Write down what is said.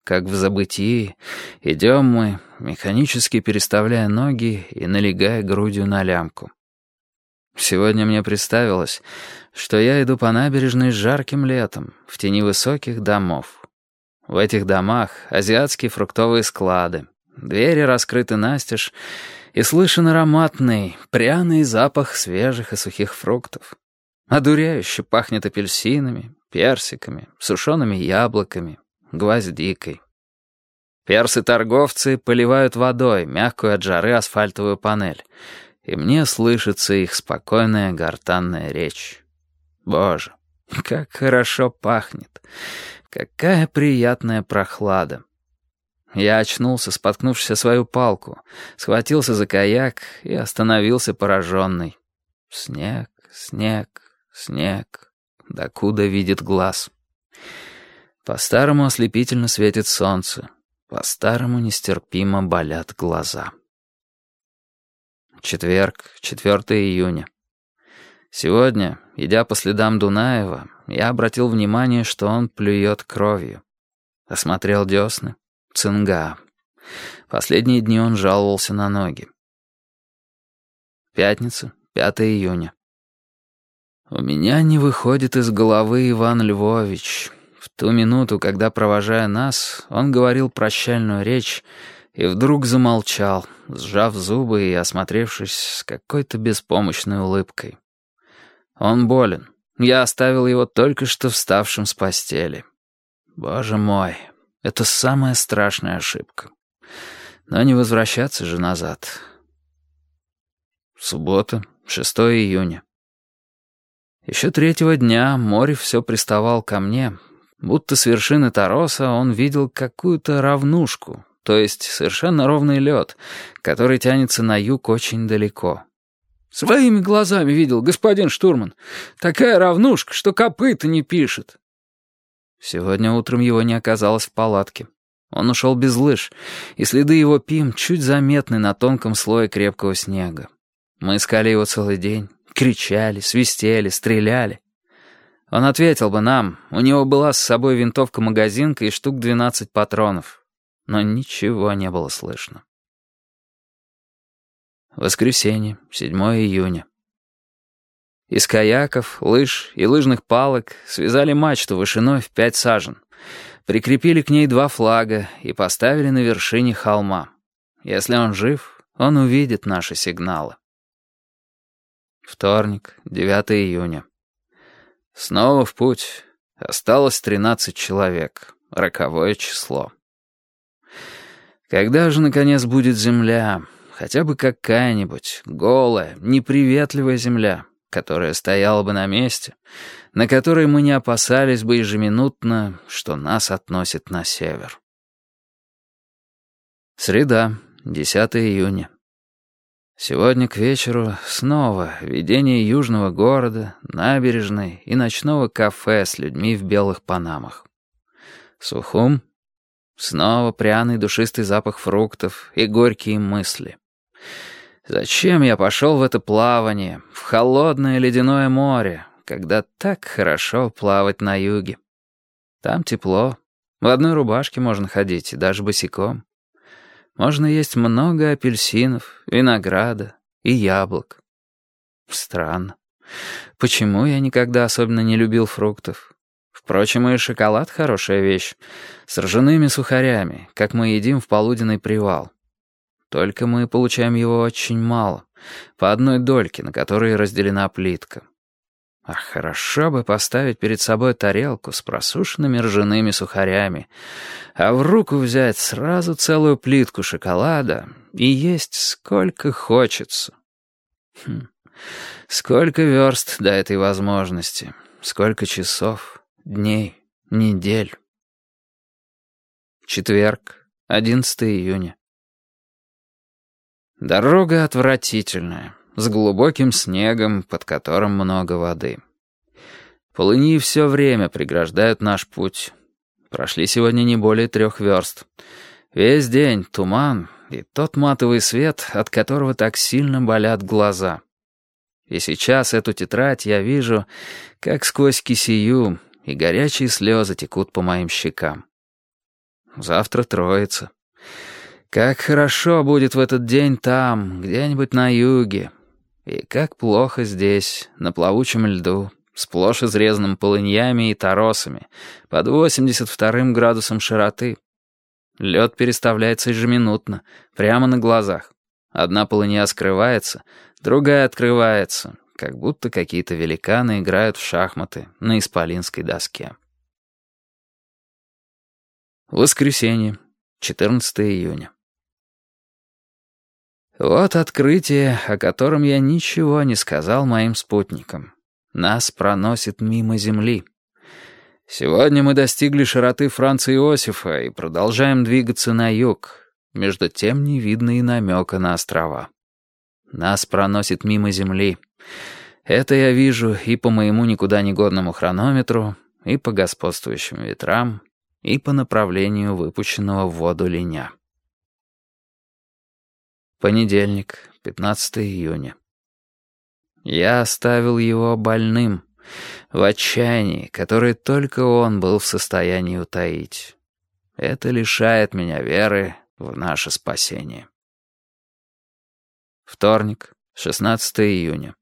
как в забытии, идем мы, механически переставляя ноги и налегая грудью на лямку. Сегодня мне представилось, что я иду по набережной жарким летом, в тени высоких домов. В этих домах азиатские фруктовые склады, двери раскрыты настежь, и слышен ароматный, пряный запах свежих и сухих фруктов. Одуряюще пахнет апельсинами, персиками, сушеными яблоками, гвоздикой. Персы-торговцы поливают водой мягкую от жары асфальтовую панель, и мне слышится их спокойная гортанная речь. Боже, как хорошо пахнет! Какая приятная прохлада! Я очнулся, споткнувшись о свою палку, схватился за каяк и остановился пораженный. Снег, снег, снег, докуда видит глаз. По-старому ослепительно светит солнце, по-старому нестерпимо болят глаза. Четверг, 4 июня. Сегодня, идя по следам Дунаева, я обратил внимание, что он плюет кровью. Осмотрел десны. Цинга. Последние дни он жаловался на ноги. Пятница, 5 июня. У меня не выходит из головы Иван Львович. В ту минуту, когда, провожая нас, он говорил прощальную речь и вдруг замолчал, сжав зубы и осмотревшись с какой-то беспомощной улыбкой. Он болен. Я оставил его только что вставшим с постели. Боже мой, это самая страшная ошибка. Но не возвращаться же назад. Суббота, 6 июня. Еще 3-го дня море все приставал ко мне, будто с вершины Тароса он видел какую-то равнушку, то есть совершенно ровный лед, который тянется на юг очень далеко. «Своими глазами видел, господин штурман. Такая равнушка, что копыта не пишет». Сегодня утром его не оказалось в палатке. Он ушел без лыж, и следы его пим чуть заметны на тонком слое крепкого снега. Мы искали его целый день, кричали, свистели, стреляли. Он ответил бы нам, у него была с собой винтовка-магазинка и штук 12 патронов. Но ничего не было слышно. Воскресенье, 7 июня. Из каяков, лыж и лыжных палок связали мачту вышиной в 5 сажен, прикрепили к ней 2 флага и поставили на вершине холма. Если он жив, он увидит наши сигналы. Вторник, 9 июня. Снова в путь. Осталось 13 человек. Роковое число. Когда же, наконец, будет земля? Хотя бы какая-нибудь голая, неприветливая земля, которая стояла бы на месте, на которой мы не опасались бы ежеминутно, что нас относит на север. Среда, 10 июня. Сегодня к вечеру снова видение южного города, набережной и ночного кафе с людьми в белых панамах. Сухум. Снова пряный душистый запах фруктов и горькие мысли. Зачем я пошел в это плавание, в холодное ледяное море, когда так хорошо плавать на юге? Там тепло, в одной рубашке можно ходить, и даже босиком. Можно есть много апельсинов, винограда и яблок. Странно. Почему я никогда особенно не любил фруктов? Впрочем, и шоколад — хорошая вещь. С ржаными сухарями, как мы едим в полуденный привал. Только мы получаем его очень мало, по одной дольке, на которой разделена плитка. Ах, хорошо бы поставить перед собой тарелку с просушенными ржаными сухарями, а в руку взять сразу целую плитку шоколада и есть сколько хочется. Сколько верст до этой возможности, сколько часов, дней, недель. Четверг, 11 июня. Дорога отвратительная, с глубоким снегом, под которым много воды. Полыни все время преграждают наш путь. Прошли сегодня не более 3 верст. Весь день туман и тот матовый свет, от которого так сильно болят глаза. И сейчас эту тетрадь я вижу, как сквозь кисею, и горячие слезы текут по моим щекам. Завтра Троица. Как хорошо будет в этот день там, где-нибудь на юге. И как плохо здесь, на плавучем льду, сплошь изрезанным полыньями и торосами, под 82 градусом широты. Лед переставляется ежеминутно, прямо на глазах. Одна полынья скрывается, другая открывается, как будто какие-то великаны играют в шахматы на исполинской доске. Воскресенье, 14 июня. Вот открытие, о котором я ничего не сказал моим спутникам. Нас проносит мимо Земли. Сегодня мы достигли широты Франца Иосифа и продолжаем двигаться на юг. Между тем не видно и намека на острова. Нас проносит мимо Земли. Это я вижу и по моему никуда не годному хронометру, и по господствующим ветрам, и по направлению выпущенного в воду линя. Понедельник, 15 июня. Я оставил его больным, в отчаянии, которое только он был в состоянии утаить. Это лишает меня веры в наше спасение. Вторник, 16 июня.